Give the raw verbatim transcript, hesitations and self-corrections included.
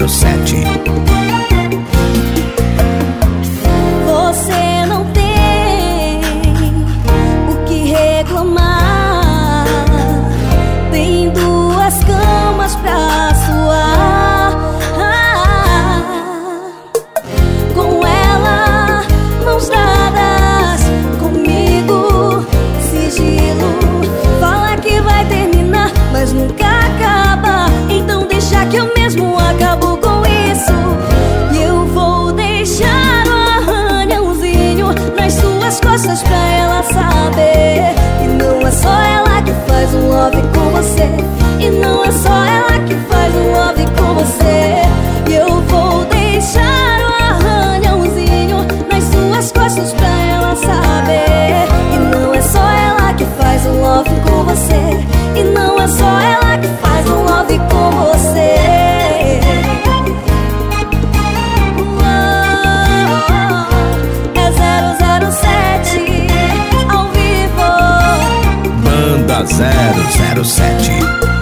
sete. Você não tem o que reclamar. Tem duas camas pra suar. Com ela, mãos dadas, comigo, sigilo. Fala que vai terminar, mas nunca acaba. Então deixa que eu mesmo acabo com isso. E eu vou deixar o arranhãozinho nas suas costas pra ela saber. E não é só ela que faz um love com você. E não é só ela que faz um love com você. E eu vou deixar o arranhãozinho nas suas costas pra ela saber. E não é só ela que faz um love com você. E não é só ela que faz um love com você. É zero zero sete ao vivo. Banda zero zero sete.